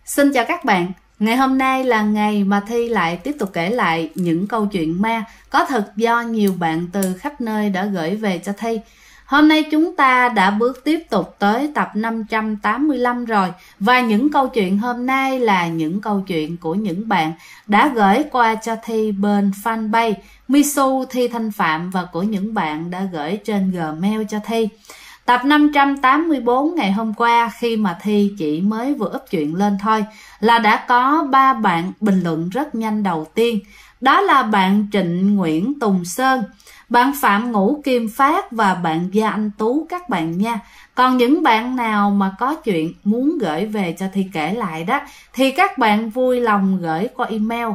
Xin chào các bạn. Ngày hôm nay là ngày mà Thi lại tiếp tục kể lại những câu chuyện ma có thật do nhiều bạn từ khắp nơi đã gửi về cho Thi. Hôm nay chúng ta đã bước tiếp tục tới tập 585 rồi. Và những câu chuyện hôm nay là những câu chuyện của những bạn đã gửi qua cho Thi bên fanpage Misu Thi Thanh Phạm và của những bạn đã gửi trên Gmail cho Thi. Tập 584 ngày hôm qua khi mà Thi chỉ mới vừa up chuyện lên thôi là đã có 3 bạn bình luận rất nhanh đầu tiên. Đó là bạn Trịnh Nguyễn Tùng Sơn, bạn Phạm Ngũ Kim Phát và bạn Gia Anh Tú các bạn nha. Còn những bạn nào mà có chuyện muốn gửi về cho Thi kể lại đó thì các bạn vui lòng gửi qua email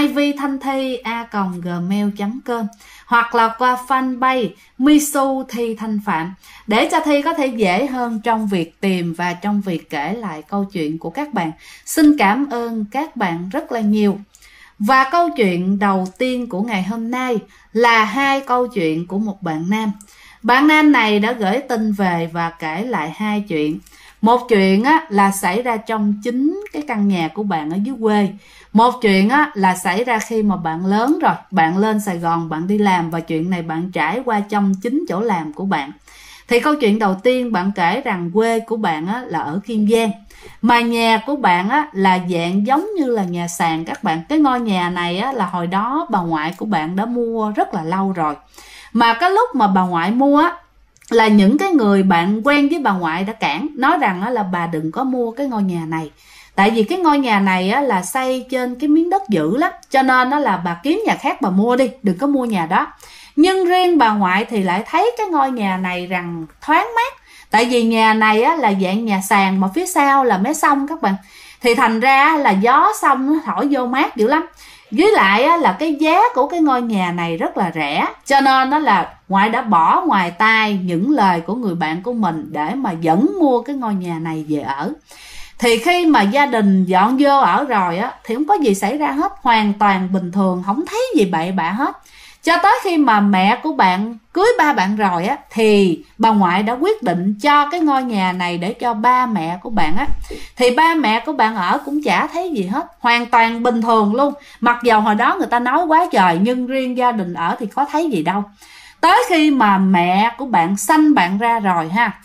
ivthanthi@gmail.com hoặc là qua fanpage Misu Thi Thanh Phạm để cho Thi có thể dễ hơn trong việc tìm và trong việc kể lại câu chuyện của các bạn. Xin cảm ơn các bạn rất là nhiều. Và câu chuyện đầu tiên của ngày hôm nay là 2 câu chuyện của một bạn nam. Bạn nam này đã gửi tin về và kể lại 2 chuyện. Một chuyện là xảy ra trong chính cái căn nhà của bạn ở dưới quê. Một chuyện là xảy ra khi mà bạn lớn rồi, bạn lên Sài Gòn, bạn đi làm và chuyện này bạn trải qua trong chính chỗ làm của bạn. Thì câu chuyện đầu tiên bạn kể rằng quê của bạn là ở Kiên Giang. Mà nhà của bạn là dạng giống như là nhà sàn các bạn. Cái ngôi nhà này là hồi đó bà ngoại của bạn đã mua rất là lâu rồi. Mà cái lúc mà bà ngoại mua là những cái người bạn quen với bà ngoại đã cản, nói rằng là bà đừng có mua cái ngôi nhà này. Tại vì cái ngôi nhà này là xây trên cái miếng đất dữ lắm, cho nên là bà kiếm nhà khác bà mua đi, đừng có mua nhà đó. Nhưng riêng bà ngoại thì lại thấy cái ngôi nhà này rằng thoáng mát. Tại vì nhà này là dạng nhà sàn mà phía sau là mé sông các bạn. Thì thành ra là gió sông nó thổi vô mát dữ lắm. Với lại là cái giá của cái ngôi nhà này rất là rẻ. Cho nên là ngoại đã bỏ ngoài tai những lời của người bạn của mình để mà dẫn mua cái ngôi nhà này về ở. Thì khi mà gia đình dọn vô ở rồi thì không có gì xảy ra hết, hoàn toàn bình thường, không thấy gì bậy bạ hết. Cho tới khi mà mẹ của bạn cưới ba bạn rồi thì bà ngoại đã quyết định cho cái ngôi nhà này để cho ba mẹ của bạn Thì ba mẹ của bạn ở cũng chả thấy gì hết, hoàn toàn bình thường luôn. Mặc dầu hồi đó người ta nói quá trời, nhưng riêng gia đình ở thì có thấy gì đâu. Tới khi mà mẹ của bạn sanh bạn ra rồi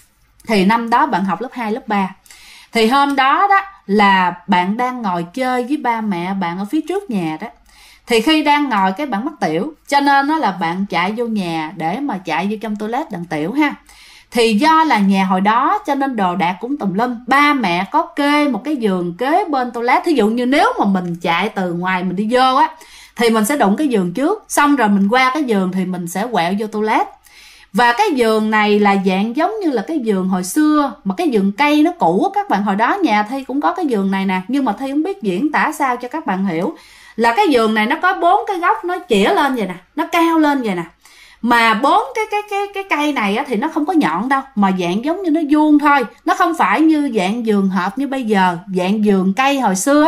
thì năm đó bạn học lớp 2, lớp 3. Thì hôm đó là bạn đang ngồi chơi với ba mẹ bạn ở phía trước nhà đó. Thì khi đang ngồi cái bạn mắc tiểu, cho nên là bạn chạy vô nhà để mà chạy vô trong toilet đặng tiểu Thì do là nhà hồi đó cho nên đồ đạc cũng tùm lum. Ba mẹ có kê một cái giường kế bên toilet. Thí dụ như nếu mà mình chạy từ ngoài mình đi vô thì mình sẽ đụng cái giường trước, xong rồi mình qua cái giường thì mình sẽ quẹo vô toilet. Và cái giường này là dạng giống như là cái giường hồi xưa, mà cái giường cây nó cũ các bạn. Hồi đó nhà Thi cũng có cái giường này nè, nhưng mà Thi không biết diễn tả sao cho các bạn hiểu. Là cái giường này nó có 4 cái góc nó chĩa lên vậy nè, nó cao lên vậy nè. Mà 4 cái cây này thì nó không có nhọn đâu, mà dạng giống như nó vuông thôi. Nó không phải như dạng giường hộp như bây giờ, dạng giường cây hồi xưa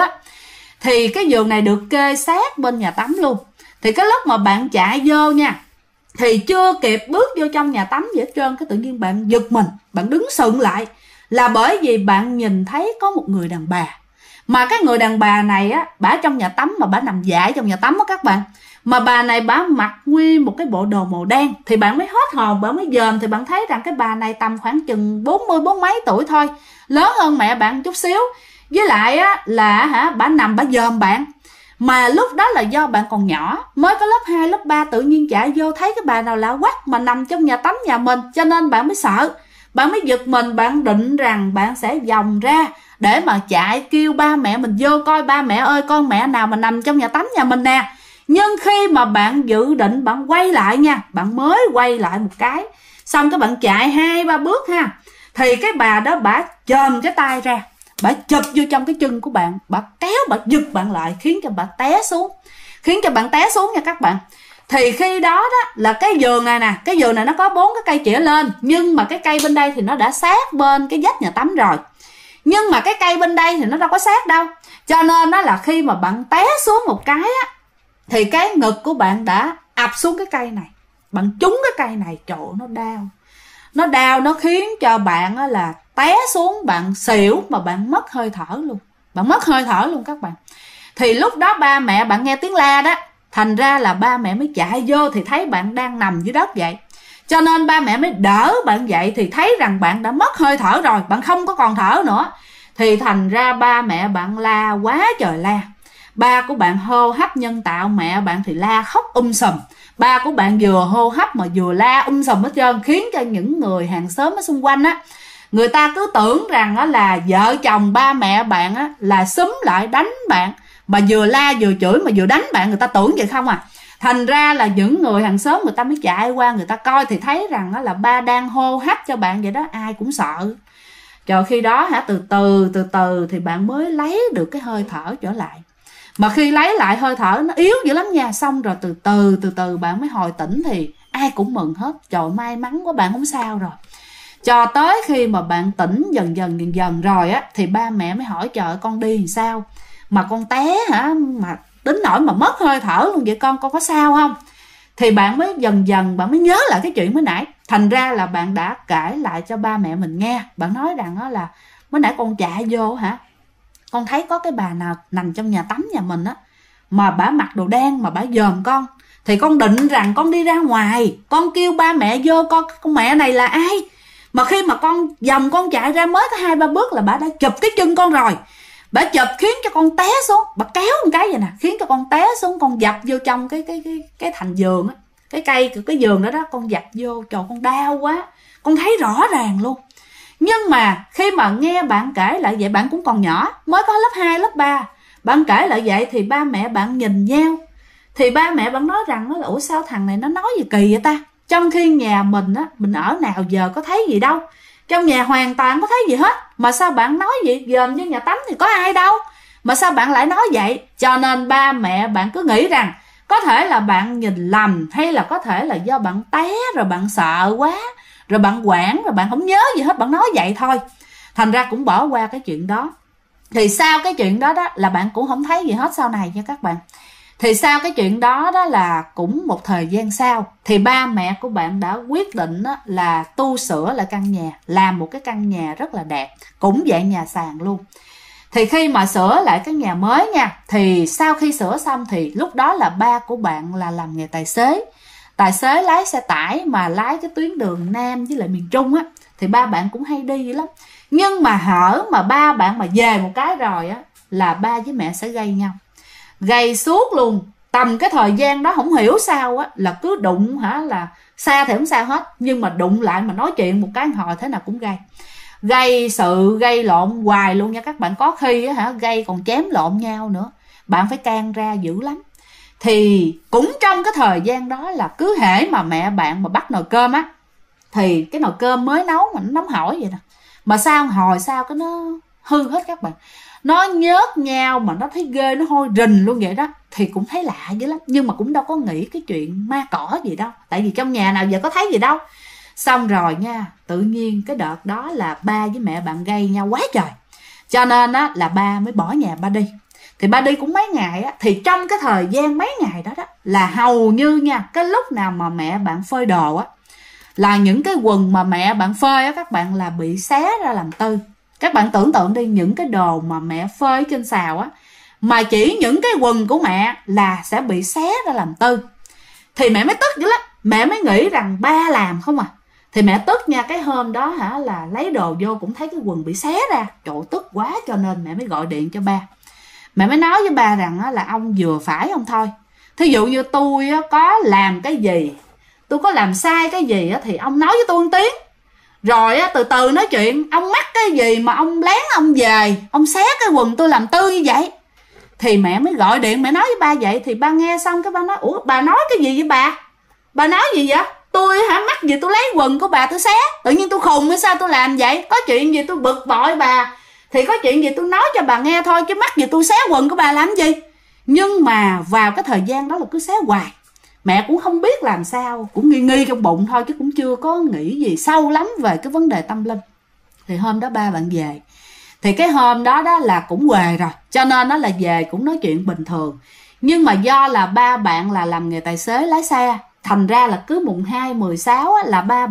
Thì cái giường này được kê sát bên nhà tắm luôn. Thì cái lúc mà bạn chạy vô nha, thì chưa kịp bước vô trong nhà tắm gì hết trơn, cái tự nhiên bạn giật mình, bạn đứng sững lại. Là bởi vì bạn nhìn thấy có một người đàn bà. Mà cái người đàn bà này bả trong nhà tắm, mà bả nằm dại trong nhà tắm các bạn. Mà bà này bả mặc nguyên một cái bộ đồ màu đen. Thì bạn mới hết hồn, bạn mới dòm thì bạn thấy rằng cái bà này tầm khoảng chừng 40 mấy tuổi thôi, lớn hơn mẹ bạn chút xíu. Với lại là bả nằm bả dòm bạn. Mà lúc đó là do bạn còn nhỏ, mới có lớp 2, lớp 3, tự nhiên chạy vô thấy cái bà nào lạ quắc mà nằm trong nhà tắm nhà mình, cho nên bạn mới sợ. Bạn mới giật mình, bạn định rằng bạn sẽ vòng ra để mà chạy kêu ba mẹ mình vô coi, ba mẹ ơi con mẹ nào mà nằm trong nhà tắm nhà mình nè. Nhưng khi mà bạn dự định bạn quay lại nha, bạn mới quay lại một cái, xong cái bạn chạy 2-3 bước thì cái bà đó bả chồm cái tay ra, bả chụp vô trong cái chân của bạn, bả kéo, bả giật bạn lại, khiến cho bạn té xuống. Khiến cho bạn té xuống nha các bạn. Thì khi đó là cái giường này nè, cái giường này nó có 4 cái cây chĩa lên, nhưng mà cái cây bên đây thì nó đã sát bên cái vách nhà tắm rồi. Nhưng mà cái cây bên đây thì nó đâu có sát đâu. Cho nên là khi mà bạn té xuống một cái thì cái ngực của bạn đã ập xuống cái cây này. Bạn trúng cái cây này, trời ơi, nó đau. Nó đau, nó khiến cho bạn là té xuống, bạn xỉu mà bạn mất hơi thở luôn. bạn mất hơi thở luôn các bạn. Thì lúc đó ba mẹ bạn nghe tiếng la đó, thành ra là ba mẹ mới chạy vô thì thấy bạn đang nằm dưới đất vậy. Cho nên ba mẹ mới đỡ bạn dậy thì thấy rằng bạn đã mất hơi thở rồi, bạn không có còn thở nữa. Thì thành ra ba mẹ bạn la quá trời la. Ba của bạn hô hấp nhân tạo, mẹ bạn thì la khóc sùm. Ba của bạn vừa hô hấp mà vừa la sùm hết trơn, khiến cho những người hàng xóm ở xung quanh á, người ta cứ tưởng rằng là vợ chồng ba mẹ bạn á là xúm lại đánh bạn, mà vừa la vừa chửi mà vừa đánh bạn, người ta tưởng vậy không à. Thành ra là những người hàng xóm người ta mới chạy qua người ta coi thì thấy rằng là ba đang hô hấp cho bạn vậy đó, ai cũng sợ. Rồi khi đó từ từ thì bạn mới lấy được cái hơi thở trở lại. Mà khi lấy lại hơi thở nó yếu dữ lắm nha, xong rồi từ từ bạn mới hồi tỉnh thì ai cũng mừng hết. Trời, may mắn quá, bạn không sao rồi. Cho tới khi mà bạn tỉnh dần dần rồi á, thì ba mẹ mới hỏi trời con đi làm sao mà con té hả, mà đến nỗi mà mất hơi thở luôn vậy, con có sao không? Thì bạn mới dần bạn mới nhớ lại cái chuyện mới nãy. Thành ra là bạn đã kể lại cho ba mẹ mình nghe. Bạn nói rằng đó là mới nãy con chạy vô hả, con thấy có cái bà nào nằm trong nhà tắm nhà mình á, mà bả mặc đồ đen mà bả dòm con. Thì con định rằng con đi ra ngoài, con kêu ba mẹ vô con mẹ này là ai. Mà khi mà con vòng con chạy ra mới có 2-3 bước là bả đã chụp cái chân con rồi. Bả chụp khiến cho con té xuống, bả kéo một cái vậy nè, khiến cho con té xuống, con dập vô trong cái thành giường á, cái giường đó con dập vô, trời con đau quá, con thấy rõ ràng luôn. Nhưng mà khi mà nghe bạn kể lại vậy, bạn cũng còn nhỏ, mới có lớp 2, lớp 3, bạn kể lại vậy thì ba mẹ bạn nhìn nhau. Thì ba mẹ bạn nói rằng là ủa sao thằng này nó nói gì kỳ vậy ta, trong khi nhà mình á, mình ở nào giờ có thấy gì đâu, trong nhà hoàn toàn có thấy gì hết, mà sao bạn nói vậy, dòm vô nhà tắm thì có ai đâu, mà sao bạn lại nói vậy. Cho nên ba mẹ bạn cứ nghĩ rằng có thể là bạn nhìn lầm, hay là có thể là do bạn té rồi bạn sợ quá, rồi bạn quảng, rồi bạn không nhớ gì hết, bạn nói vậy thôi. Thành ra cũng bỏ qua cái chuyện đó. Thì sau cái chuyện đó là bạn cũng không thấy gì hết sau này nha các bạn. Thì sau cái chuyện đó là cũng một thời gian sau, thì ba mẹ của bạn đã quyết định là tu sửa lại căn nhà, làm một cái căn nhà rất là đẹp, cũng dạng nhà sàn luôn. Thì khi mà sửa lại cái nhà mới nha, thì sau khi sửa xong thì lúc đó là ba của bạn là làm nghề tài xế lái xe tải, mà lái cái tuyến đường Nam với lại miền Trung á, thì ba bạn cũng hay đi lắm. Nhưng mà hở mà ba bạn mà về một cái rồi á, là ba với mẹ sẽ gây nhau, gây suốt luôn. Tầm cái thời gian đó không hiểu sao á, là cứ đụng là xa thì không sao hết, nhưng mà đụng lại mà nói chuyện một cái hồi thế nào cũng gây sự, gây lộn hoài luôn nha các bạn. Có khi á gây còn chém lộn nhau nữa, bạn phải can ra dữ lắm. Thì cũng trong cái thời gian đó là cứ hễ mà mẹ bạn mà bắt nồi cơm á, thì cái nồi cơm mới nấu mà nó nóng hổi vậy nè, mà sao hồi sao cái nó hư hết các bạn, nó nhớt nhau mà nó thấy ghê, nó hôi rình luôn vậy đó. Thì cũng thấy lạ dữ lắm, nhưng mà cũng đâu có nghĩ cái chuyện ma cỏ gì đâu, tại vì trong nhà nào giờ có thấy gì đâu. Xong rồi nha, tự nhiên cái đợt đó là ba với mẹ bạn gây nhau quá trời, cho nên á là ba mới bỏ nhà ba đi. Thì ba đi cũng mấy ngày á, thì trong cái thời gian mấy ngày đó là hầu như nha, cái lúc nào mà mẹ bạn phơi đồ á, là những cái quần mà mẹ bạn phơi á các bạn là bị xé ra làm tư. Các bạn tưởng tượng đi, những cái đồ mà mẹ phơi trên xào á, mà chỉ những cái quần của mẹ là sẽ bị xé ra làm tư. Thì mẹ mới tức dữ lắm, mẹ mới nghĩ rằng ba làm không à. Thì mẹ tức nha, cái hôm đó là lấy đồ vô cũng thấy cái quần bị xé ra, trời tức quá, cho nên mẹ mới gọi điện cho ba. Mẹ mới nói với ba rằng là ông vừa phải ông thôi. Thí dụ như tôi có làm cái gì, tôi có làm sai cái gì thì ông nói với tôi một tiếng, rồi từ từ nói chuyện. Ông mắc cái gì mà ông lén ông về, ông xé cái quần tôi làm tư như vậy. Thì mẹ mới gọi điện mẹ nói với ba vậy. Thì ba nghe xong cái ba nói ủa bà nói cái gì vậy bà? Bà nói gì vậy? Tôi mắc gì tôi lấy quần của bà tôi xé? Tự nhiên tôi khùng hay sao tôi làm vậy? Có chuyện gì tôi bực bội bà, thì có chuyện gì tôi nói cho bà nghe thôi, chứ mắc gì tôi xé quần của bà làm gì. Nhưng mà vào cái thời gian đó là cứ xé hoài. Mẹ cũng không biết làm sao, cũng nghi trong bụng thôi, chứ cũng chưa có nghĩ gì sâu lắm về cái vấn đề tâm linh. Thì hôm đó ba bạn về, thì cái hôm đó là cũng quề rồi, cho nên nó là về cũng nói chuyện bình thường. Nhưng mà do là ba bạn là làm nghề tài xế lái xe, thành ra là cứ mùng 2, 16 là ba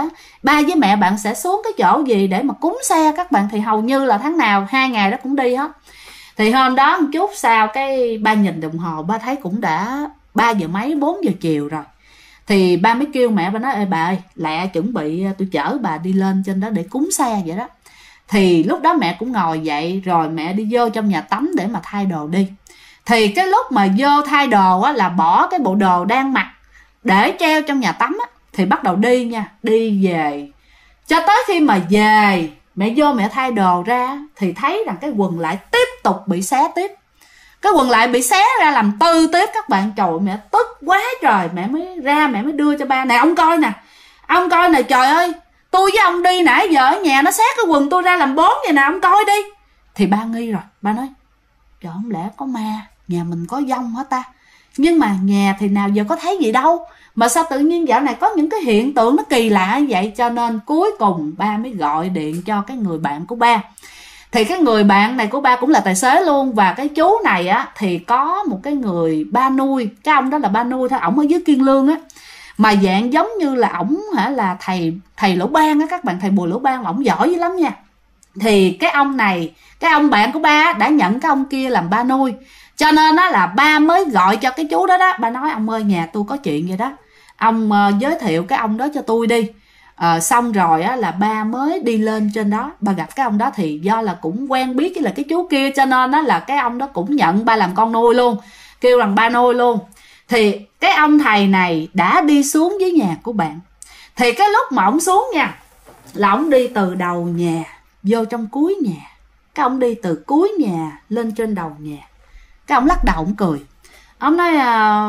với mẹ bạn sẽ xuống cái chỗ gì để mà cúng xe các bạn. Thì hầu như là tháng nào 2 ngày đó cũng đi hết. Thì hôm đó một chút sau cái ba nhìn đồng hồ, ba thấy cũng đã 3 giờ mấy 4 giờ chiều rồi. Thì ba mới kêu mẹ, ba nói: ê bà ơi, lẹ chuẩn bị tôi chở bà đi lên trên đó để cúng xe vậy đó. Thì lúc đó mẹ cũng ngồi dậy, rồi mẹ đi vô trong nhà tắm để mà thay đồ đi. Thì cái lúc mà vô thay đồ á, là bỏ cái bộ đồ đang mặc để treo trong nhà tắm á, thì bắt đầu đi nha, đi về. Cho tới khi mà về, mẹ vô mẹ thay đồ ra thì thấy rằng cái quần lại tiếp tục bị xé tiếp. Cái quần lại bị xé ra làm tư tiếp các bạn. Trời, mẹ tức quá trời. Mẹ mới ra, mẹ mới đưa cho ba: nè ông coi nè, ông coi nè, trời ơi, tôi với ông đi nãy giờ ở nhà nó xé cái quần tôi ra làm 4 vậy nè, ông coi đi. Thì ba nghi rồi, ba nói: trời, không lẽ có ma, nhà mình có dông hả ta? Nhưng mà nhà thì nào giờ có thấy gì đâu, mà sao tự nhiên dạo này có những cái hiện tượng nó kỳ lạ như vậy. Cho nên cuối cùng ba mới gọi điện cho cái người bạn của ba. Thì cái người bạn này của ba cũng là tài xế luôn. Và cái chú này á thì có một cái người ba nuôi. Cái ông đó là ba nuôi thôi, ổng ở dưới Kiên Lương á, mà dạng giống như là ổng là thầy Lỗ Ban á các bạn, thầy Bùi Lỗ Ban, ổng giỏi dữ lắm nha. Thì cái ông này, cái ông bạn của ba đã nhận cái ông kia làm ba nuôi. Cho nên á là ba mới gọi cho cái chú đó đó. Ba nói: ông ơi, nhà tôi có chuyện vậy đó, ông giới thiệu cái ông đó cho tôi đi. Xong rồi á là ba mới đi lên trên đó, ba gặp cái ông đó. Thì do là cũng quen biết cái chú kia, cho nên á là cái ông đó cũng nhận ba làm con nuôi luôn, kêu rằng ba nuôi luôn. Thì cái ông thầy này đã đi xuống dưới nhà của bạn. Thì cái lúc mà ông xuống nha, là ông đi từ đầu nhà vô trong cuối nhà. Cái ông đi từ cuối nhà lên trên đầu nhà. Cái ông lắc đầu, ông cười. Ông nói: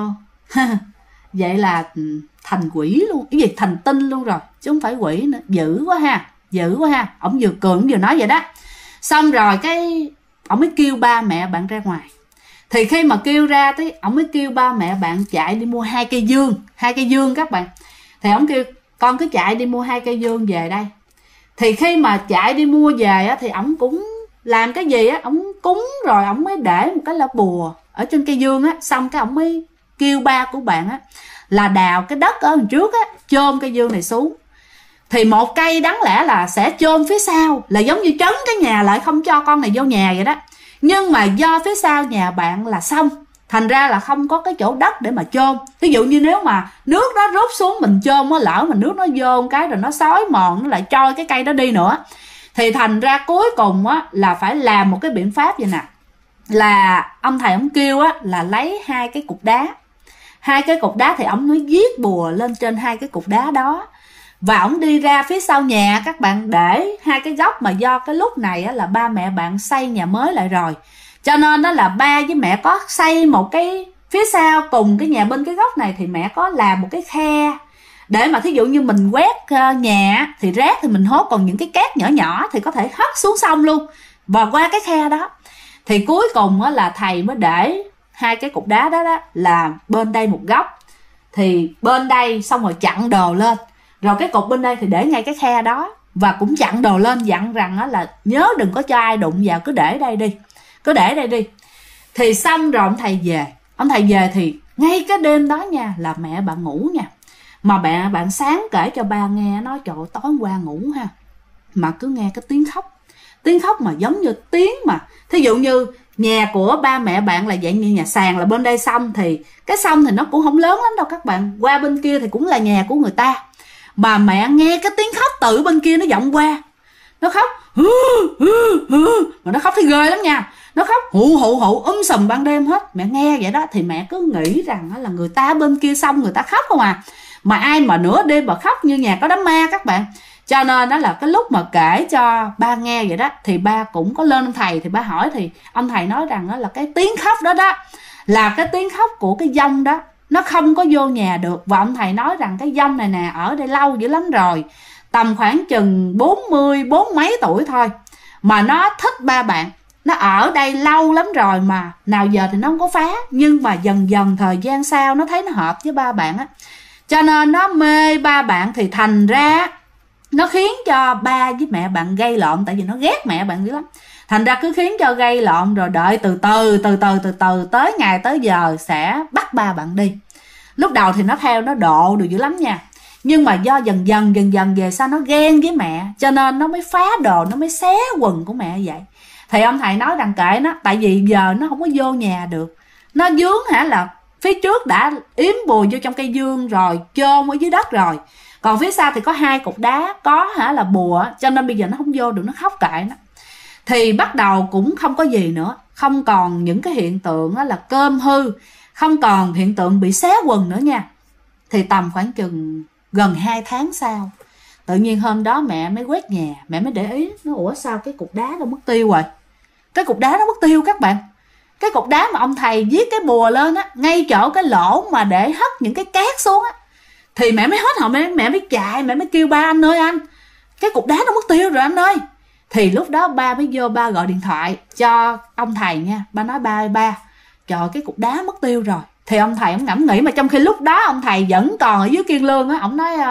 vậy là thành quỷ luôn, cái gì thành tinh luôn rồi chứ không phải quỷ nữa. Dữ quá ha, dữ quá ha. Ông vừa cười vừa nói vậy đó. Xong rồi cái ông mới kêu ba mẹ bạn ra ngoài. Thì khi mà kêu ra tới, ông mới kêu ba mẹ bạn chạy đi mua 2 cây dương. 2 cây dương các bạn. Thì ông kêu: con cứ chạy đi mua 2 cây dương về đây. Thì khi mà chạy đi mua về á, thì ông cũng làm cái gì á, ông cúng rồi ông mới để một cái lá bùa ở trên cây dương á. Xong cái ông mới kêu ba của bạn á là đào cái đất ở đằng trước á, chôn cây dương này xuống. Thì một cây đáng lẽ là sẽ chôn phía sau, là giống như trấn cái nhà lại không cho con này vô nhà vậy đó. Nhưng mà do phía sau nhà bạn là sông, thành ra là không có cái chỗ đất để mà chôn. Ví dụ như nếu mà nước đó rút xuống mình chôn á, lỡ mà nước nó vô cái rồi nó xói mòn, nó lại trôi cái cây đó đi nữa. Thì thành ra cuối cùng á là phải làm một cái biện pháp vậy nè, là ông thầy ông kêu á là lấy 2 cái cục đá. 2 cái cục đá thì ông nói viết bùa lên trên 2 cái cục đá đó. Và ông đi ra phía sau nhà các bạn, để 2 cái góc. Mà do cái lúc này á, là ba mẹ bạn xây nhà mới lại rồi, cho nên đó là ba với mẹ có xây một cái phía sau cùng cái nhà bên cái góc này. Thì mẹ có làm một cái khe để mà thí dụ như mình quét nhà thì rác thì mình hốt, còn những cái cát nhỏ nhỏ thì có thể hất xuống sông luôn và qua cái khe đó. Thì cuối cùng á, là thầy mới để 2 cái cục đá đó, là bên đây một góc, thì bên đây xong rồi chặn đồ lên, rồi cái cục bên đây thì để ngay cái khe đó, và cũng chặn đồ lên, dặn rằng á, là nhớ đừng có cho ai đụng vào, cứ để đây đi, cứ để đây đi. Thì xong rồi ông thầy về. Ông thầy về thì ngay cái đêm đó nha, là mẹ bạn ngủ nha, mà bạn sáng kể cho ba nghe, nói trời ơi, tối hôm qua ngủ ha, mà cứ nghe cái tiếng khóc mà giống như tiếng mà thí dụ như nhà của ba mẹ bạn là dạng như nhà sàn, là bên đây sông, thì cái sông thì nó cũng không lớn lắm đâu các bạn, qua bên kia thì cũng là nhà của người ta, mà mẹ nghe cái tiếng khóc từ bên kia nó vọng qua, nó khóc mà nó khóc thấy ghê lắm nha, nó khóc hụ sùm ban đêm hết. Mẹ nghe vậy đó thì mẹ cứ nghĩ rằng là người ta bên kia sông người ta khóc không à, mà ai mà nửa đêm mà khóc như nhà có đám ma các bạn. Cho nên đó là cái lúc mà kể cho ba nghe vậy đó, thì ba cũng có lên ông thầy, thì ba hỏi, thì ông thầy nói rằng đó là cái tiếng khóc đó là cái tiếng khóc của cái dông đó, nó không có vô nhà được. Và ông thầy nói rằng cái dông này nè ở đây lâu dữ lắm rồi, tầm khoảng chừng 40 mấy tuổi thôi, mà nó thích ba bạn, nó ở đây lâu lắm rồi, mà nào giờ thì nó không có phá, nhưng mà dần dần thời gian sau nó thấy nó hợp với ba bạn á, cho nên nó mê ba bạn. Thì thành ra nó khiến cho ba với mẹ bạn gây lộn, tại vì nó ghét mẹ bạn dữ lắm, thành ra cứ khiến cho gây lộn, rồi đợi từ từ tới ngày tới giờ sẽ bắt ba bạn đi. Lúc đầu thì nó theo nó độ được dữ lắm nha, nhưng mà do dần dần về sau nó ghen với mẹ, cho nên nó mới phá đồ, nó mới xé quần của mẹ vậy. Thì ông thầy nói rằng kệ nó, tại vì giờ nó không có vô nhà được, nó dướng là phía trước đã yếm bùa vô trong cây dương rồi, chôn ở dưới đất rồi, còn phía sau thì có 2 cục đá có là bùa, cho nên bây giờ nó không vô được, nó khóc kệ nó. Thì bắt đầu cũng không có gì nữa, không còn những cái hiện tượng là cơm hư, không còn hiện tượng bị xé quần nữa nha. Thì tầm khoảng chừng gần 2 tháng sau, tự nhiên hôm đó mẹ mới quét nhà, mẹ mới để ý, nó ủa sao cái cục đá nó mất tiêu rồi. Cái cục đá nó mất tiêu các bạn. Cái cục đá mà ông thầy viết cái bùa lên á, ngay chỗ cái lỗ mà để hất những cái cát xuống á. Thì mẹ mới hết hồn, mẹ mới chạy, mẹ mới kêu ba: anh ơi anh, cái cục đá nó mất tiêu rồi anh ơi. Thì lúc đó ba mới vô, ba gọi điện thoại cho ông thầy nha. Ba nói: ba ơi ba, trời cái cục đá mất tiêu rồi. Thì ông thầy ông ngẫm nghĩ, mà trong khi lúc đó ông thầy vẫn còn ở dưới Kiên Lương á. Ông nói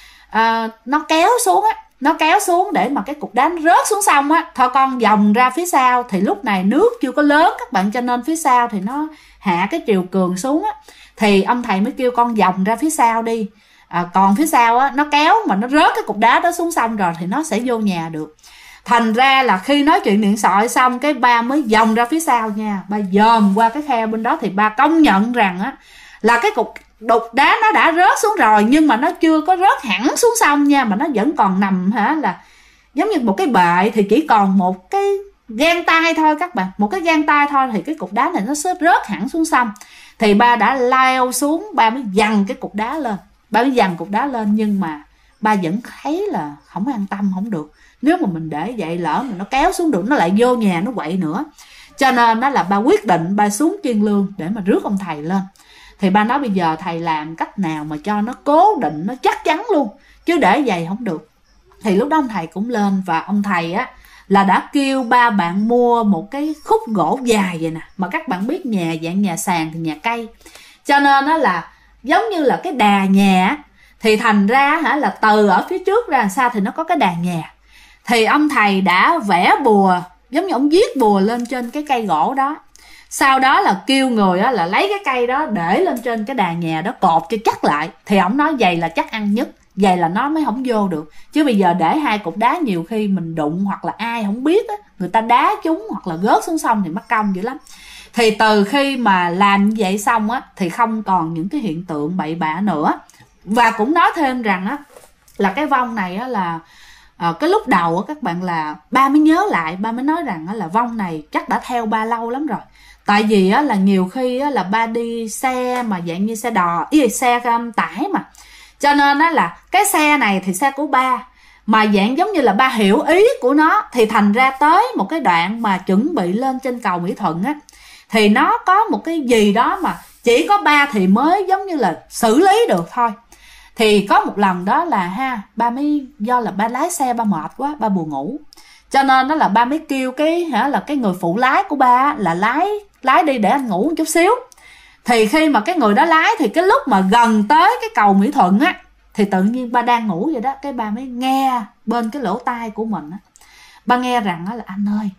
nó kéo xuống á, nó kéo xuống để mà cái cục đá nó rớt xuống sông á. Thôi con vòng ra phía sau, thì lúc này nước chưa có lớn các bạn, cho nên phía sau thì nó hạ cái triều cường xuống á. Thì ông thầy mới kêu con vòng ra phía sau đi, còn phía sau á nó kéo mà nó rớt cái cục đá đó xuống sông rồi thì nó sẽ vô nhà được. Thành ra là khi nói chuyện điện thoại xong, cái ba mới vòng ra phía sau nha, ba dòm qua cái khe bên đó, thì ba công nhận rằng á là cái cục đá nó đã rớt xuống rồi, nhưng mà nó chưa có rớt hẳn xuống sông nha, mà nó vẫn còn nằm là giống như một cái bệ, thì chỉ còn một cái gang tay thôi các bạn, một cái gang tay thôi, thì cái cục đá này nó sẽ rớt hẳn xuống sông. Thì ba đã leo xuống, ba mới dằn cái cục đá lên, ba mới dằn cục đá lên, nhưng mà ba vẫn thấy là không an tâm, không được. Nếu mà mình để vậy lỡ mà nó kéo xuống được, nó lại vô nhà nó quậy nữa. Cho nên đó là ba quyết định ba xuống Kiên Lương để mà rước ông thầy lên. Thì ba nói bây giờ thầy làm cách nào mà cho nó cố định, nó chắc chắn luôn, chứ để vậy không được. Thì lúc đó ông thầy cũng lên, và ông thầy á là đã kêu ba bạn mua một cái khúc gỗ dài vậy nè. Mà các bạn biết nhà dạng nhà sàn thì nhà cây, cho nên đó là giống như là cái đà nhà. Thì thành ra là từ ở phía trước ra làm sao thì nó có cái đà nhà. Thì ông thầy đã vẽ bùa, giống như ông viết bùa lên trên cái cây gỗ đó. Sau đó là kêu người là lấy cái cây đó để lên trên cái đà nhà đó, cột cho chắc lại. Thì ông nói vậy là chắc ăn nhất, vậy là nó mới không vô được. Chứ bây giờ để 2 cục đá, nhiều khi mình đụng hoặc là ai không biết á, người ta đá chúng hoặc là gớt xuống sông thì mắc công dữ lắm. Thì từ khi mà làm như vậy xong á, thì không còn những cái hiện tượng bậy bạ nữa. Và cũng nói thêm rằng á là cái vong này á là cái lúc đầu á các bạn, là ba mới nhớ lại, ba mới nói rằng á là vong này chắc đã theo ba lâu lắm rồi. Tại vì á là nhiều khi á là ba đi xe mà dạng như xe đò, xe tải mà, cho nên á là cái xe này thì xe của ba, mà dạng giống như là ba hiểu ý của nó. Thì thành ra tới một cái đoạn mà chuẩn bị lên trên cầu Mỹ Thuận á, thì nó có một cái gì đó mà chỉ có ba thì mới giống như là xử lý được thôi. Thì có một lần đó là ba mới, do là ba lái xe ba mệt quá, ba buồn ngủ, cho nên đó là ba mới kêu cái người phụ lái của ba là lái đi để anh ngủ một chút xíu. Thì khi mà cái người đó lái, thì cái lúc mà gần tới cái cầu Mỹ Thuận á, thì tự nhiên ba đang ngủ vậy đó, cái ba mới nghe bên cái lỗ tai của mình á, ba nghe rằng là anh ơi,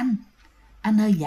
anh ơi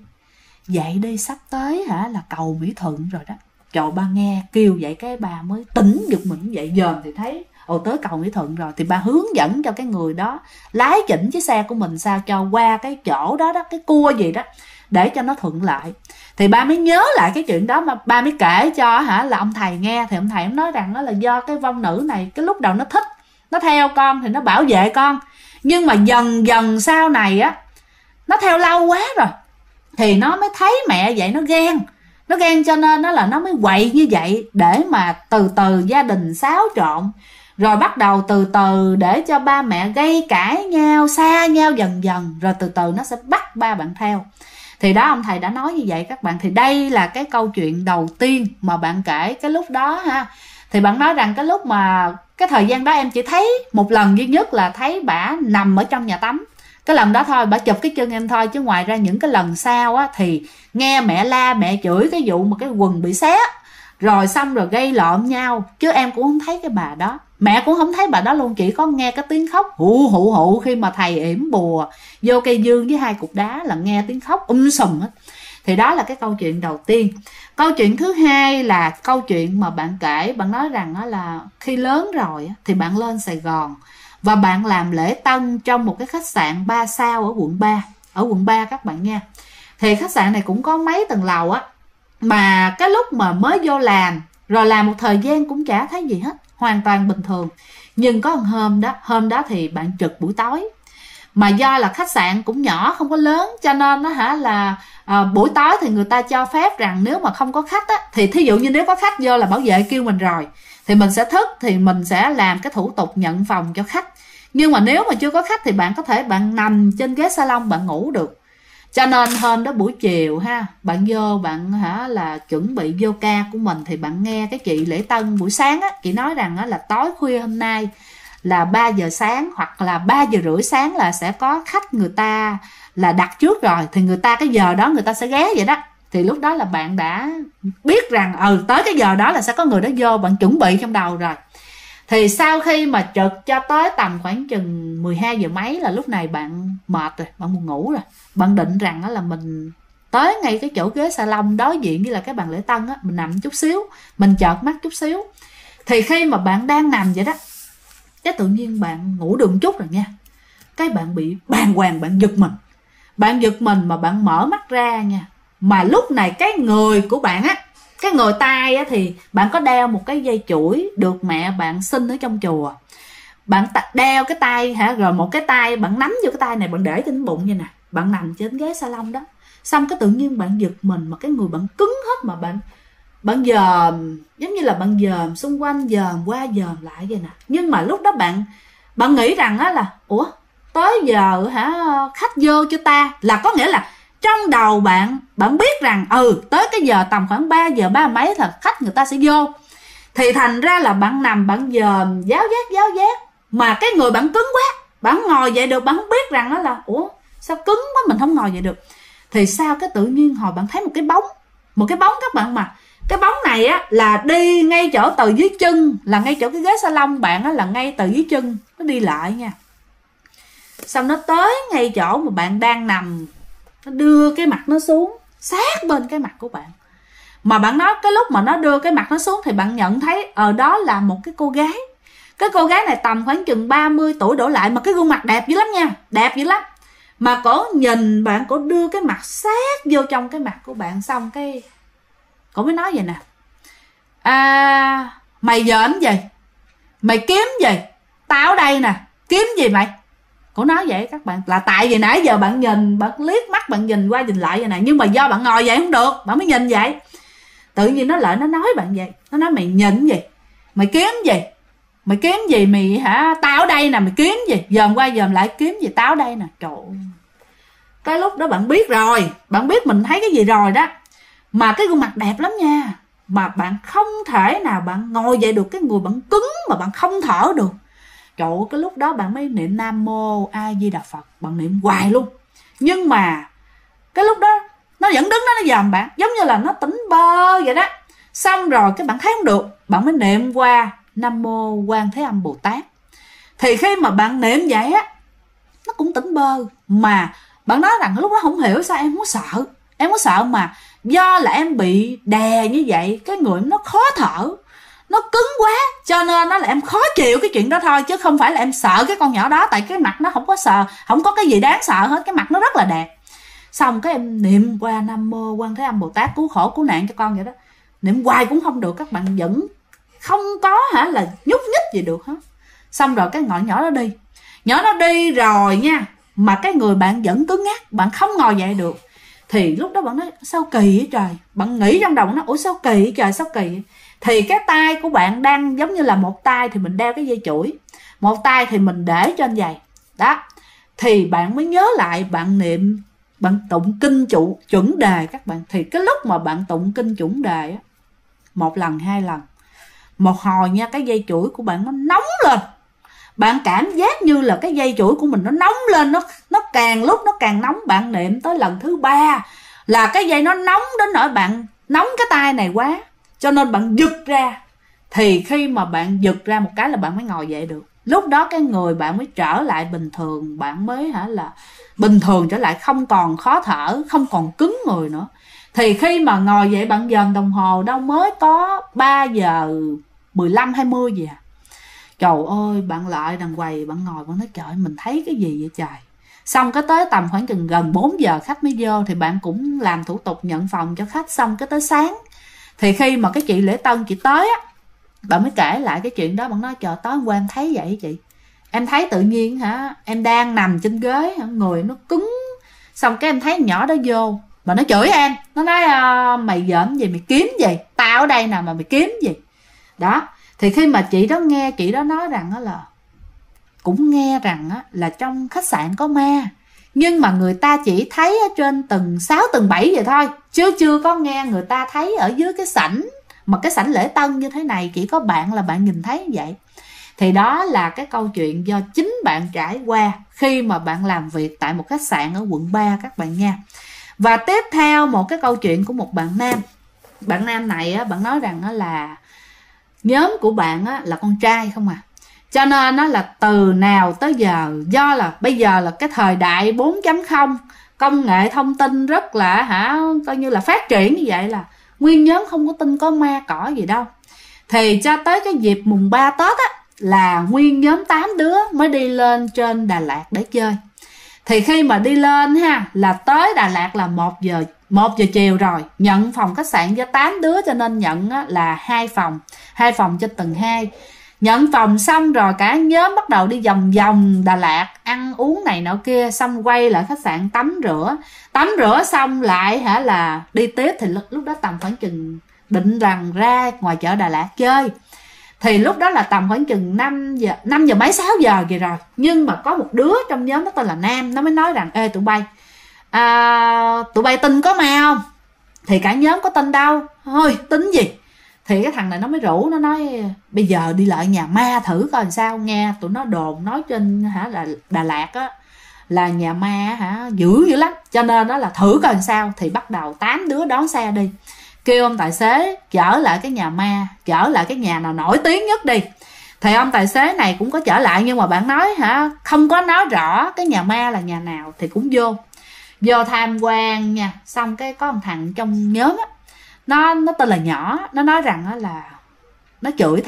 dậy đi sắp tới là cầu Mỹ Thuận rồi đó. Trời, ba nghe kêu vậy cái bà mới tỉnh giật mình dậy, dòm thì thấy tới cầu Mỹ Thuận rồi. Thì ba hướng dẫn cho cái người đó lái chỉnh chiếc xe của mình sao cho qua cái chỗ đó cái cua gì đó để cho nó thuận lại. Thì ba mới nhớ lại cái chuyện đó, mà ba mới kể cho là ông thầy nghe. Thì ông thầy ông nói rằng đó là do cái vong nữ này cái lúc đầu nó thích, nó theo con thì nó bảo vệ con, nhưng mà dần dần sau này á, nó theo lâu quá rồi thì nó mới thấy mẹ vậy, nó ghen, cho nên nó là nó mới quậy như vậy, để mà từ từ gia đình xáo trộn, rồi bắt đầu từ từ để cho ba mẹ gây cãi nhau, xa nhau dần dần, rồi từ từ nó sẽ bắt ba bạn theo. Thì đó, ông thầy đã nói như vậy các bạn. Thì đây là cái câu chuyện đầu tiên mà bạn kể cái lúc đó Thì bạn nói rằng cái lúc mà cái thời gian đó em chỉ thấy một lần duy nhất là thấy bả nằm ở trong nhà tắm. Cái lần đó thôi, bả chụp cái chân em thôi, chứ ngoài ra những cái lần sau á thì nghe mẹ la, mẹ chửi cái vụ mà cái quần bị xé, rồi xong rồi gây lộn nhau, chứ em cũng không thấy cái bà đó. Mẹ cũng không thấy bà đó luôn, chỉ có nghe cái tiếng khóc hụ hụ hụ khi mà thầy yểm bùa vô cây dương với 2 cục đá, là nghe tiếng khóc sùm hết. Thì đó là cái câu chuyện đầu tiên. Câu chuyện thứ hai là câu chuyện mà bạn kể, bạn nói rằng đó là khi lớn rồi thì bạn lên Sài Gòn và bạn làm lễ tân trong một cái khách sạn 3 sao ở quận 3, ở quận 3 các bạn nha. Thì khách sạn này cũng có mấy tầng lầu á, mà cái lúc mà mới vô làm rồi làm một thời gian cũng chả thấy gì hết, hoàn toàn bình thường. Nhưng có một hôm đó thì bạn trực buổi tối, mà do là khách sạn cũng nhỏ không có lớn, cho nên nó là buổi tối thì người ta cho phép rằng nếu mà không có khách á, thì thí dụ như nếu có khách vô là bảo vệ kêu mình rồi thì mình sẽ thức, thì mình sẽ làm cái thủ tục nhận phòng cho khách. Nhưng mà nếu mà chưa có khách thì bạn có thể bạn nằm trên ghế salon bạn ngủ được. Cho nên hôm đó buổi chiều ha, bạn vô bạn là chuẩn bị vô ca của mình, thì bạn nghe cái chị lễ tân buổi sáng á, chị nói rằng là tối khuya hôm nay là 3 giờ sáng hoặc là 3 giờ rưỡi sáng là sẽ có khách người ta là đặt trước rồi, thì người ta cái giờ đó người ta sẽ ghé vậy đó. Thì lúc đó là bạn đã biết rằng tới cái giờ đó là sẽ có người đó vô, bạn chuẩn bị trong đầu rồi. Thì sau khi mà trực cho tới tầm khoảng chừng 12 giờ mấy là lúc này bạn mệt rồi, bạn buồn ngủ rồi. Bạn định rằng là mình tới ngay cái chỗ ghế salon đối diện với là cái bàn lễ tân á, mình nằm chút xíu, mình chợp mắt chút xíu. Thì khi mà bạn đang nằm vậy đó, cái tự nhiên bạn ngủ được một chút rồi nha, cái bạn bị bàng hoàng, bạn giật mình. Bạn giật mình mà bạn mở mắt ra nha, mà lúc này cái người của bạn á, cái người tay á, thì bạn có đeo một cái dây chuỗi được mẹ bạn xin ở trong chùa. Bạn đeo cái tay rồi một cái tay bạn nắm vô cái tay này, bạn để trên bụng như nè, bạn nằm trên ghế salon đó. Xong cái tự nhiên bạn giật mình mà cái người bạn cứng hết, mà bạn dòm giống như là bạn dòm xung quanh, dòm qua dòm lại vậy nè. Nhưng mà lúc đó bạn nghĩ rằng á là ủa tới giờ khách vô cho ta, là có nghĩa là trong đầu bạn biết rằng tới cái giờ tầm khoảng 3 giờ 3 mấy là khách người ta sẽ vô. Thì thành ra là bạn nằm bạn dòm giáo giác mà cái người bạn cứng quá, bạn ngồi dậy được, bạn không biết rằng đó là ủa sao cứng quá mình không ngồi dậy được. Thì sao cái tự nhiên hồi bạn thấy một cái bóng các bạn, mà cái bóng này á là đi ngay chỗ từ dưới chân, là ngay chỗ cái ghế salon bạn á, là ngay từ dưới chân nó đi lại nha. Xong nó tới ngay chỗ mà bạn đang nằm, nó đưa cái mặt nó xuống sát bên cái mặt của bạn. Mà bạn nói cái lúc mà nó đưa cái mặt nó xuống thì bạn nhận thấy ở đó là một cái cô gái. Cái cô gái này tầm khoảng chừng 30 tuổi đổ lại, mà cái gương mặt đẹp dữ lắm nha, đẹp dữ lắm. Mà cổ nhìn bạn, cổ đưa cái mặt sát vô trong cái mặt của bạn, xong cái cổ mới nói vậy nè: mày giỡn gì, mày kiếm gì, tao ở đây nè, kiếm gì mày. Cổ nói vậy các bạn, là tại vì nãy giờ bạn nhìn, bạn liếc mắt bạn nhìn qua nhìn lại vậy này, nhưng mà do bạn ngồi vậy không được, bạn mới nhìn vậy. Tự nhiên nó lại nó nói bạn vậy, nó nói mày nhìn gì, mày kiếm gì, mày kiếm gì mày tao ở đây nè, mày kiếm gì, dòm qua dòm lại kiếm gì, tao ở đây nè. Trời ơi, cái lúc đó bạn biết rồi, bạn biết mình thấy cái gì rồi đó. Mà cái gương mặt đẹp lắm nha, mà bạn không thể nào bạn ngồi dậy được, cái người bạn cứng mà bạn không thở được. Trời ơi, cái lúc đó bạn mới niệm Nam Mô A Di Đà Phật, bạn niệm hoài luôn. Nhưng mà cái lúc đó nó vẫn đứng đó, nó dòm bạn, giống như là nó tỉnh bơ vậy đó. Xong rồi cái bạn thấy không được, bạn mới niệm qua Nam Mô Quan Thế Âm Bồ Tát. Thì khi mà bạn niệm vậy á, nó cũng tỉnh bơ. Mà bạn nói rằng lúc đó không hiểu sao em có sợ mà do là em bị đè như vậy, cái người nó khó thở, nó cứng quá, cho nên nó là em khó chịu cái chuyện đó thôi, chứ không phải là em sợ cái con nhỏ đó. Tại cái mặt nó không có sợ, không có cái gì đáng sợ hết, cái mặt nó rất là đẹp. Xong cái em niệm qua Nam Mô Quan Thế Âm Bồ Tát cứu khổ cứu nạn cho con vậy đó, niệm hoài cũng không được, các bạn vẫn không có là nhúc nhích gì được hết. Xong rồi cái nhỏ nó đi rồi nha, mà cái người bạn vẫn cứng ngắc, bạn không ngồi dậy được. Thì lúc đó bạn nói sao kỳ vậy trời, bạn nghĩ trong đầu nó ủa sao kỳ vậy trời, sao kỳ vậy? Thì cái tay của bạn đang giống như là một tay thì mình đeo cái dây chuỗi, một tay thì mình để trên giày đó. Thì bạn mới nhớ lại, bạn niệm, bạn tụng kinh chuẩn đề các bạn. Thì cái lúc mà bạn tụng kinh chuẩn đề á, một lần hai lần, một hồi nha, cái dây chuỗi của bạn nó nóng lên. Bạn cảm giác như là cái dây chuỗi của mình nó nóng lên, nó càng lúc nó càng nóng. Bạn niệm tới lần thứ 3 là cái dây nó nóng đến nỗi bạn nóng cái tay này quá, cho nên bạn giật ra. Thì khi mà bạn giật ra một cái là bạn mới ngồi dậy được. Lúc đó cái người bạn mới trở lại bình thường, bạn mới là bình thường trở lại, không còn khó thở, không còn cứng người nữa. Thì khi mà ngồi dậy bạn dần đồng hồ đâu mới có 3 giờ 15 20 gì à. Trời ơi, bạn lại đằng quầy, bạn ngồi bạn nói trời mình thấy cái gì vậy trời, Xong cái tới tầm khoảng chừng gần 4 giờ khách mới vô, thì bạn cũng làm thủ tục nhận phòng cho khách. Xong cái tới sáng, thì khi mà cái chị lễ tân chị tới á, bạn mới kể lại cái chuyện đó. Bạn nói trời, tối hôm qua em thấy vậy chị, em thấy tự nhiên hả, em đang nằm trên ghế, người nó cứng, xong cái em thấy con nhỏ đó vô mà nó chửi em. Nó nói mày giỡn gì, mày kiếm gì, tao ở đây nè mà mày kiếm gì đó. Thì khi mà chị đó nghe, chị đó nói rằng đó là cũng nghe rằng là trong khách sạn có ma, nhưng mà người ta chỉ thấy ở trên tầng 6, tầng 7 vậy thôi, chứ chưa có nghe người ta thấy ở dưới cái sảnh, mà cái sảnh lễ tân như thế này chỉ có bạn là bạn nhìn thấy như vậy. Thì đó là cái câu chuyện do chính bạn trải qua khi mà bạn làm việc tại một khách sạn ở quận 3 các bạn nha. Và tiếp theo một cái câu chuyện của một bạn nam. Bạn nam này bạn nói rằng là nhóm của bạn là con trai không à, cho nên nó là từ nào tới giờ, do là bây giờ là cái thời đại 4.0, công nghệ thông tin rất là coi như là phát triển như vậy, là nguyên nhóm không có tin có ma cỏ gì đâu. Thì cho tới cái dịp mùng 3 Tết là nguyên nhóm 8 đứa mới đi lên trên Đà Lạt để chơi. Thì khi mà đi lên là tới Đà Lạt là 1 giờ chiều rồi, nhận phòng khách sạn cho 8 đứa, cho nên nhận là 2 phòng trên tầng 2. Nhận phòng xong rồi cả nhóm bắt đầu đi vòng vòng Đà Lạt, ăn uống này nọ kia, xong quay lại khách sạn tắm rửa xong lại là đi tiếp. Thì lúc đó tầm khoảng chừng định rằng ra ngoài chợ Đà Lạt chơi. Thì lúc đó là tầm khoảng chừng 5 giờ mấy 6 giờ vậy rồi. Nhưng mà có một đứa trong nhóm nó tên là Nam, nó mới nói rằng ê tụi bay tin có ma không? Thì cả nhóm có tin đâu, thôi tính gì. Thì cái thằng này nó mới rủ, nó nói bây giờ đi lại nhà ma thử coi làm sao. Nghe tụi nó đồn nói trên là Đà Lạt là nhà ma dữ lắm, cho nên đó là thử coi làm sao. Thì bắt đầu 8 đứa đón xe đi, kêu ông tài xế chở lại cái nhà ma, chở lại cái nhà nào nổi tiếng nhất đi. Thì ông tài xế này cũng có chở lại, nhưng mà bạn nói không có nói rõ cái nhà ma là nhà nào. Thì cũng vô tham quan nha. Xong cái có một thằng trong nhóm nó tên là Nhỏ, nó nói rằng là nó chửi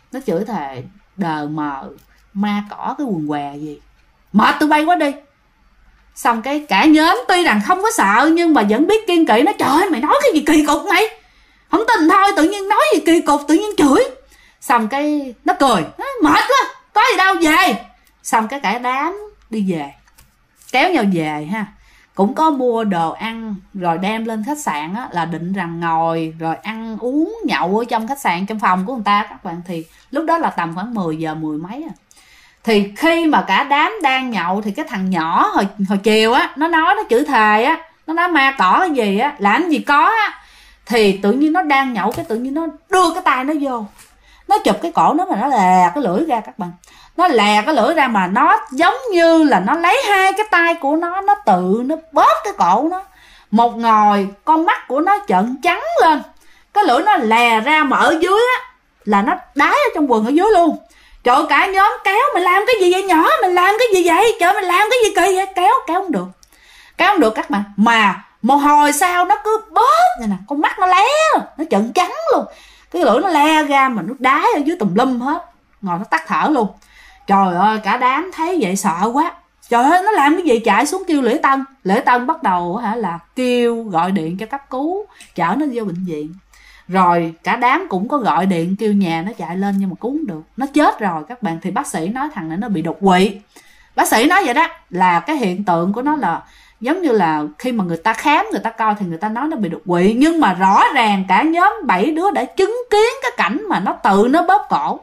thề đờ mờ ma cỏ cái quần què gì, mệt tụi bay quá đi. Xong cái cả nhóm tuy rằng không có sợ nhưng mà vẫn biết kiên kỵ. Nó trời ơi, mày nói cái gì kỳ cục, mày không tin thôi, tự nhiên nói gì kỳ cục, tự nhiên chửi. Xong cái nó cười, mệt quá, có gì đâu, về. Xong cái cả đám đi về, kéo nhau về cũng có mua đồ ăn rồi đem lên khách sạn là định rằng ngồi rồi ăn uống nhậu ở trong khách sạn, trong phòng của người ta các bạn. Thì lúc đó là tầm khoảng 10 giờ 10 mấy Thì khi mà cả đám đang nhậu thì cái thằng Nhỏ hồi chiều nó nói, nó chửi thề nó nói ma cỏ cái gì làm gì có Thì tự nhiên nó đang nhậu, cái tự nhiên nó đưa cái tay nó vô, nó chụp cái cổ nó, mà nó lè cái lưỡi ra các bạn. Nó lè cái lưỡi ra mà nó giống như là nó lấy 2 cái tay của nó bóp cái cổ nó. Một ngồi con mắt của nó trợn trắng lên, cái lưỡi nó lè ra mà ở dưới là nó đái ở trong quần ở dưới luôn. Trời, cả nhóm kéo, mày làm cái gì vậy Nhỏ, mày làm cái gì vậy, trời mày làm cái gì kỳ vậy. Kéo không được các bạn. Mà một hồi sau nó cứ bóp vậy nè, con mắt nó lé, nó trợn trắng luôn, cái lưỡi nó le ra mà nó đái ở dưới tùm lum hết, ngồi nó tắt thở luôn. Trời ơi, cả đám thấy vậy sợ quá. Trời ơi, nó làm cái gì, chạy xuống kêu Lễ Tân bắt đầu là kêu gọi điện cho cấp cứu chở nó vô bệnh viện. Rồi cả đám cũng có gọi điện kêu nhà nó chạy lên, nhưng mà cứu không được, nó chết rồi các bạn. Thì bác sĩ nói thằng này nó bị đột quỵ. Bác sĩ nói vậy đó, là cái hiện tượng của nó là giống như là khi mà người ta khám, người ta coi thì người ta nói nó bị đột quỵ. Nhưng mà rõ ràng cả nhóm 7 đứa đã chứng kiến cái cảnh mà nó tự nó bóp cổ.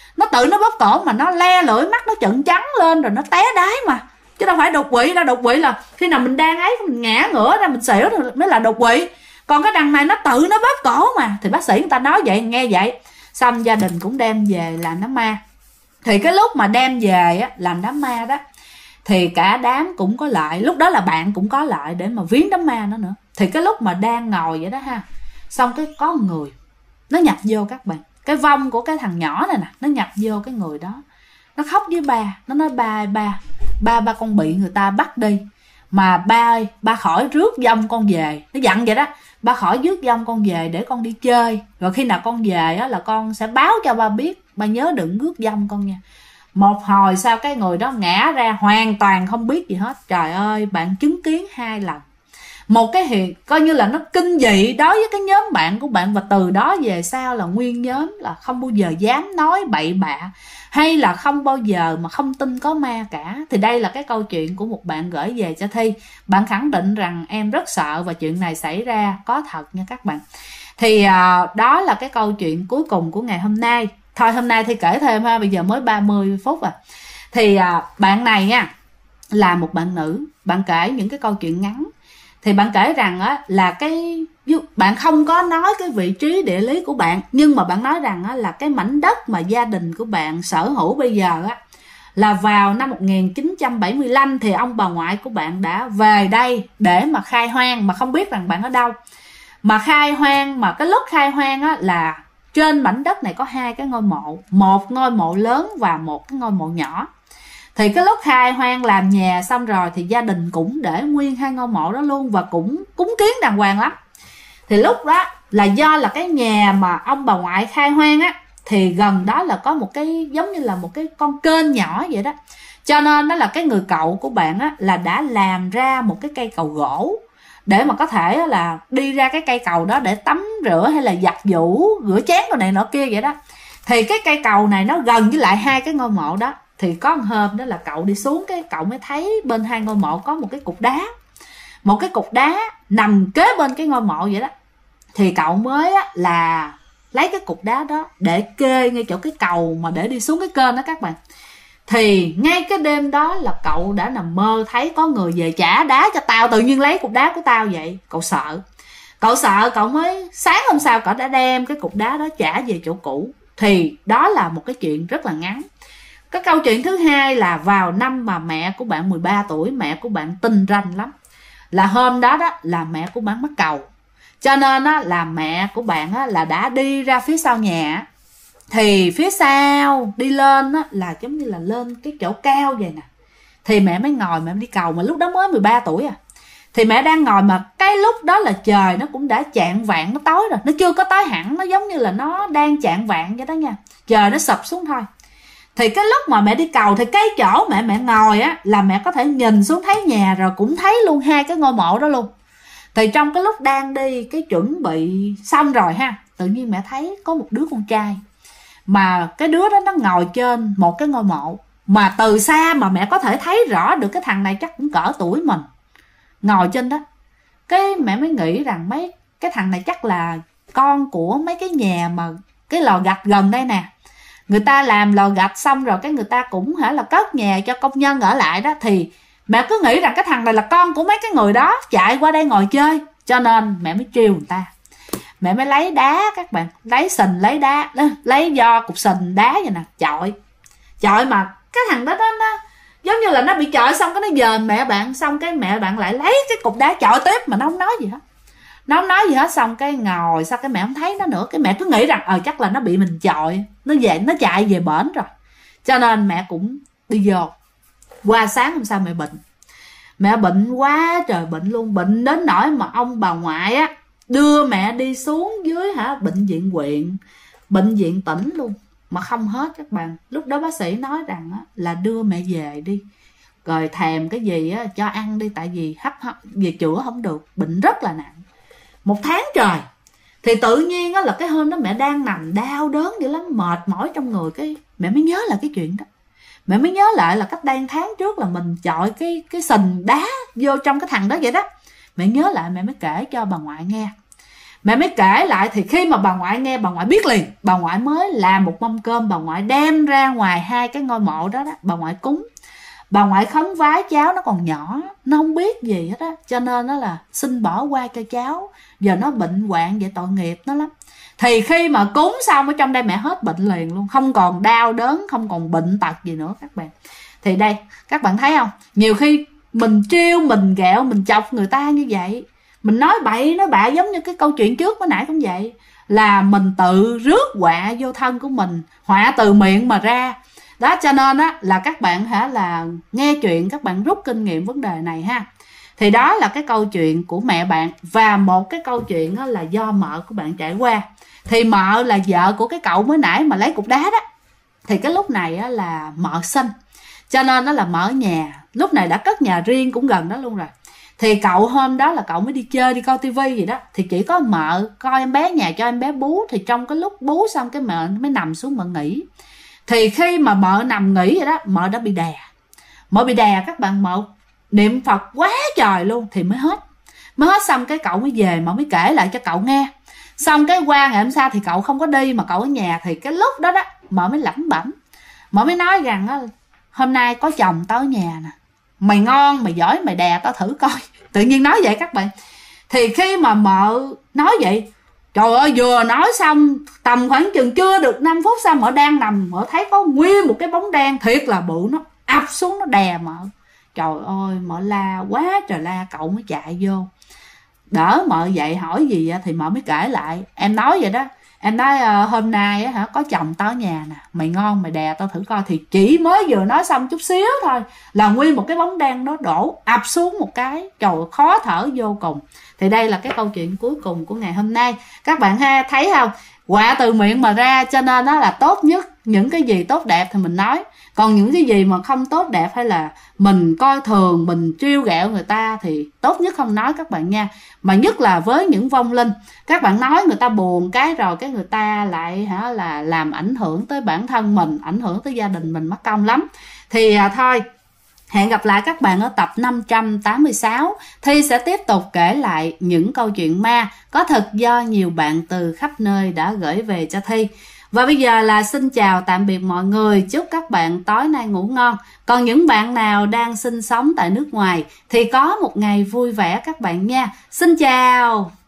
Mà nó le lưỡi, mắt nó trợn trắng lên rồi nó té đái mà. Chứ đâu phải đột quỵ đâu. Đột quỵ là khi nào mình đang ấy, mình ngã ngửa ra mình xỉu thì mới là đột quỵ. Còn cái đằng này nó tự nó bóp cổ mà. Thì bác sĩ người ta nói vậy, nghe vậy. Xong gia đình cũng đem về làm đám ma. Thì cái lúc mà đem về làm đám ma đó, thì cả đám cũng có lại. Lúc đó là bạn cũng có lại để mà viếng đám ma nữa. Thì cái lúc mà đang ngồi vậy đó xong cái có một người nó nhập vô các bạn. Cái vong của cái thằng Nhỏ này nè, nó nhập vô cái người đó. Nó khóc với ba. Nó nói ba con bị người ta bắt đi. Mà ba ơi, ba khỏi rước vong con về. Nó dặn vậy đó, ba khỏi rước vong con về để con đi chơi. Rồi khi nào con về là con sẽ báo cho ba biết. Ba nhớ đừng rước vong con nha. một hồi sau cái người đó ngã ra hoàn toàn không biết gì hết. Trời ơi, bạn chứng kiến 2 lần. Một cái hiện coi như là nó kinh dị đối với cái nhóm bạn của bạn, và từ đó về sau là nguyên nhóm là không bao giờ dám nói bậy bạ, hay là không bao giờ mà không tin có ma cả. Thì đây là cái câu chuyện của một bạn gửi về cho Thi. Bạn khẳng định rằng em rất sợ và chuyện này xảy ra có thật nha các bạn. Thì đó là cái câu chuyện cuối cùng của ngày hôm nay. Thôi hôm nay Thi kể thêm ha, bây giờ mới 30 phút à. Thì bạn này nha là một bạn nữ, bạn kể những cái câu chuyện ngắn. Thì bạn kể rằng á, là cái bạn không có nói cái vị trí địa lý của bạn, nhưng mà bạn nói rằng á, là cái mảnh đất mà gia đình của bạn sở hữu bây giờ á, là vào năm 1975 thì ông bà ngoại của bạn đã về đây để mà khai hoang, mà không biết rằng bạn ở đâu. Mà khai hoang, mà cái lúc khai hoang á, là trên mảnh đất này có 2 cái ngôi mộ, một ngôi mộ lớn và một cái ngôi mộ nhỏ. Thì cái lúc khai hoang làm nhà xong rồi thì gia đình cũng để nguyên 2 ngôi mộ đó luôn, và cũng cúng kiến đàng hoàng lắm. Thì lúc đó là do là cái nhà mà ông bà ngoại khai hoang á, thì gần đó là có một cái giống như là một cái con kênh nhỏ vậy đó. Cho nên đó là cái người cậu của bạn á, là đã làm ra một cái cây cầu gỗ để mà có thể là đi ra cái cây cầu đó để tắm rửa hay là giặt giũ, rửa chén đồ này nọ kia vậy đó. Thì cái cây cầu này nó gần với lại 2 cái ngôi mộ đó. Thì có một hôm đó là cậu đi xuống, cái cậu mới thấy bên 2 ngôi mộ có một cái cục đá. Một cái cục đá nằm kế bên cái ngôi mộ vậy đó. Thì cậu mới á, là lấy cái cục đá đó để kê ngay chỗ cái cầu mà để đi xuống cái kênh đó các bạn. Thì ngay cái đêm đó là cậu đã nằm mơ thấy có người về trả đá cho tao, tự nhiên lấy cục đá của tao vậy. Cậu sợ. Cậu sợ, cậu mới sáng hôm sau cậu đã đem cái cục đá đó trả về chỗ cũ. Thì đó là một cái chuyện rất là ngắn. Cái câu chuyện thứ hai là vào năm mà mẹ của bạn 13 tuổi, mẹ của bạn tinh ranh lắm. Là hôm đó đó là mẹ của bạn mắc cầu. Cho nên á, là mẹ của bạn á, là đã đi ra phía sau nhà. Thì phía sau đi lên á, là giống như là lên cái chỗ cao vậy nè. Thì mẹ mới ngồi, mẹ đi cầu, mà lúc đó mới 13 tuổi à. Thì mẹ đang ngồi mà cái lúc đó là trời nó cũng đã chạng vạng, nó tối rồi. Nó chưa có tối hẳn, nó giống như là nó đang chạng vạng vậy đó nha. Trời nó sập xuống thôi. Thì cái lúc mà mẹ đi cầu thì cái chỗ mẹ ngồi á, là mẹ có thể nhìn xuống thấy nhà, rồi cũng thấy luôn 2 cái ngôi mộ đó luôn. Thì trong cái lúc đang đi, cái chuẩn bị xong rồi ha, tự nhiên mẹ thấy có một đứa con trai. Mà cái đứa đó nó ngồi trên một cái ngôi mộ. Mà từ xa mà mẹ có thể thấy rõ được cái thằng này chắc cũng cỡ tuổi mình, ngồi trên đó. Cái mẹ mới nghĩ rằng mấy cái thằng này chắc là con của mấy cái nhà mà cái lò gạch gần đây nè. Người ta làm lò gạch xong rồi cái người ta cũng là cất nhà cho công nhân ở lại đó. Thì mẹ cứ nghĩ rằng cái thằng này là con của mấy cái người đó chạy qua đây ngồi chơi. Cho nên mẹ mới trêu người ta. Mẹ mới lấy đá các bạn, lấy sình, lấy đá, lấy do cục sình đá vậy nè, chọi mà cái thằng đó nó giống như là nó bị chọi xong cái nó dời mẹ bạn, xong cái mẹ bạn lại lấy cái cục đá chọi tiếp mà nó không nói gì hết. Nó không nói gì hết, xong cái ngồi, sao cái mẹ không thấy nó nữa. Cái mẹ cứ nghĩ rằng chắc là nó bị mình chọi, nó về, nó chạy về bển rồi. Cho nên mẹ cũng đi vô. Qua sáng hôm sau mẹ bệnh. Mẹ bệnh quá trời bệnh luôn, bệnh đến nỗi mà ông bà ngoại á đưa mẹ đi xuống dưới bệnh viện huyện, bệnh viện tỉnh luôn mà không hết các bạn. Lúc đó bác sĩ nói rằng là đưa mẹ về đi, rồi thèm cái gì cho ăn đi, tại vì hấp về chữa không được, bệnh rất là nặng. 1 tháng trời. Thì tự nhiên là cái hôm đó mẹ đang nằm đau đớn dữ lắm, mệt mỏi trong người, cái mẹ mới nhớ lại cái chuyện đó. Mẹ mới nhớ lại là cách đây 1 tháng trước là mình chọi cái sình đá vô trong cái thằng đó vậy đó. Mẹ nhớ lại, mẹ mới kể cho bà ngoại nghe. Mẹ mới kể lại thì khi mà bà ngoại nghe, bà ngoại biết liền. Bà ngoại mới làm một mâm cơm, bà ngoại đem ra ngoài 2 cái ngôi mộ đó, bà ngoại cúng. Bà ngoại khấn vái cháu nó còn nhỏ, nó không biết gì hết á, cho nên nó là xin bỏ qua cho cháu, giờ nó bệnh hoạn vậy tội nghiệp nó lắm. Thì khi mà cúng xong ở trong đây mẹ hết bệnh liền luôn, không còn đau đớn, không còn bệnh tật gì nữa các bạn. Thì đây các bạn thấy không, nhiều khi mình trêu, mình ghẹo, mình chọc người ta như vậy, mình nói bậy nói bạ, giống như cái câu chuyện trước mới nãy cũng vậy, là mình tự rước họa vô thân của mình, họa từ miệng mà ra đó. Cho nên á là các bạn là nghe chuyện, các bạn rút kinh nghiệm vấn đề này ha. Thì đó là cái câu chuyện của mẹ bạn. Và một cái câu chuyện là do mợ của bạn trải qua. Thì mợ là vợ của cái cậu mới nãy mà lấy cục đá đó. thì cái lúc này á, là mợ sinh, cho nên nó là mợ ở nhà, lúc này đã cất nhà riêng cũng gần đó luôn rồi. Thì cậu hôm đó là cậu mới đi chơi, đi coi tivi gì đó, thì chỉ có mợ coi em bé nhà cho em bé bú. Thì trong cái lúc bú xong cái mợ mới nằm xuống mợ nghỉ. Thì khi mà mợ nằm nghỉ vậy đó, mợ đã bị đè. Mợ bị đè các bạn, mợ niệm Phật quá trời luôn thì mới hết. Mới hết xong cái cậu mới về, mợ mới kể lại cho cậu nghe. Xong cái qua ngày hôm sau thì cậu không có đi mà cậu ở nhà. Thì cái lúc đó đó mợ mới lẩm bẩm, mợ mới nói rằng á, hôm nay có chồng tao ở nhà nè, mày ngon mày giỏi mày đè tao thử coi. Tự nhiên nói vậy các bạn. Thì khi mà mợ nói vậy, trời ơi, vừa nói xong tầm khoảng chừng chưa được 5 phút sau, mợ đang nằm, mợ thấy có nguyên một cái bóng đen thiệt là bự, nó ập xuống nó đè mợ. Trời ơi, mợ la quá trời la, cậu mới chạy vô đỡ mợ dậy. Hỏi gì thì mợ mới kể lại. Em nói vậy đó, em nói hôm nay á hả, có chồng tao ở nhà nè, mày ngon mày đè tao thử coi. Thì chỉ mới vừa nói xong chút xíu thôi là nguyên một cái bóng đen nó đổ ập xuống một cái. Trời, khó thở vô cùng. Thì đây là cái câu chuyện cuối cùng của ngày hôm nay. Các bạn ha, thấy không, quạ từ miệng mà ra, cho nên nó là tốt nhất. Những cái gì tốt đẹp thì mình nói, còn những cái gì mà không tốt đẹp hay là mình coi thường, mình trêu ghẹo người ta thì tốt nhất không nói các bạn nha. Mà nhất là với những vong linh, các bạn nói người ta buồn cái rồi cái người ta lại là làm ảnh hưởng tới bản thân mình, ảnh hưởng tới gia đình mình, mất công lắm. Thì thôi, hẹn gặp lại các bạn ở tập 586. Thi sẽ tiếp tục kể lại những câu chuyện ma có thật do nhiều bạn từ khắp nơi đã gửi về cho Thi. Và bây giờ là xin chào tạm biệt mọi người, chúc các bạn tối nay ngủ ngon. Còn những bạn nào đang sinh sống tại nước ngoài thì có một ngày vui vẻ các bạn nha. Xin chào.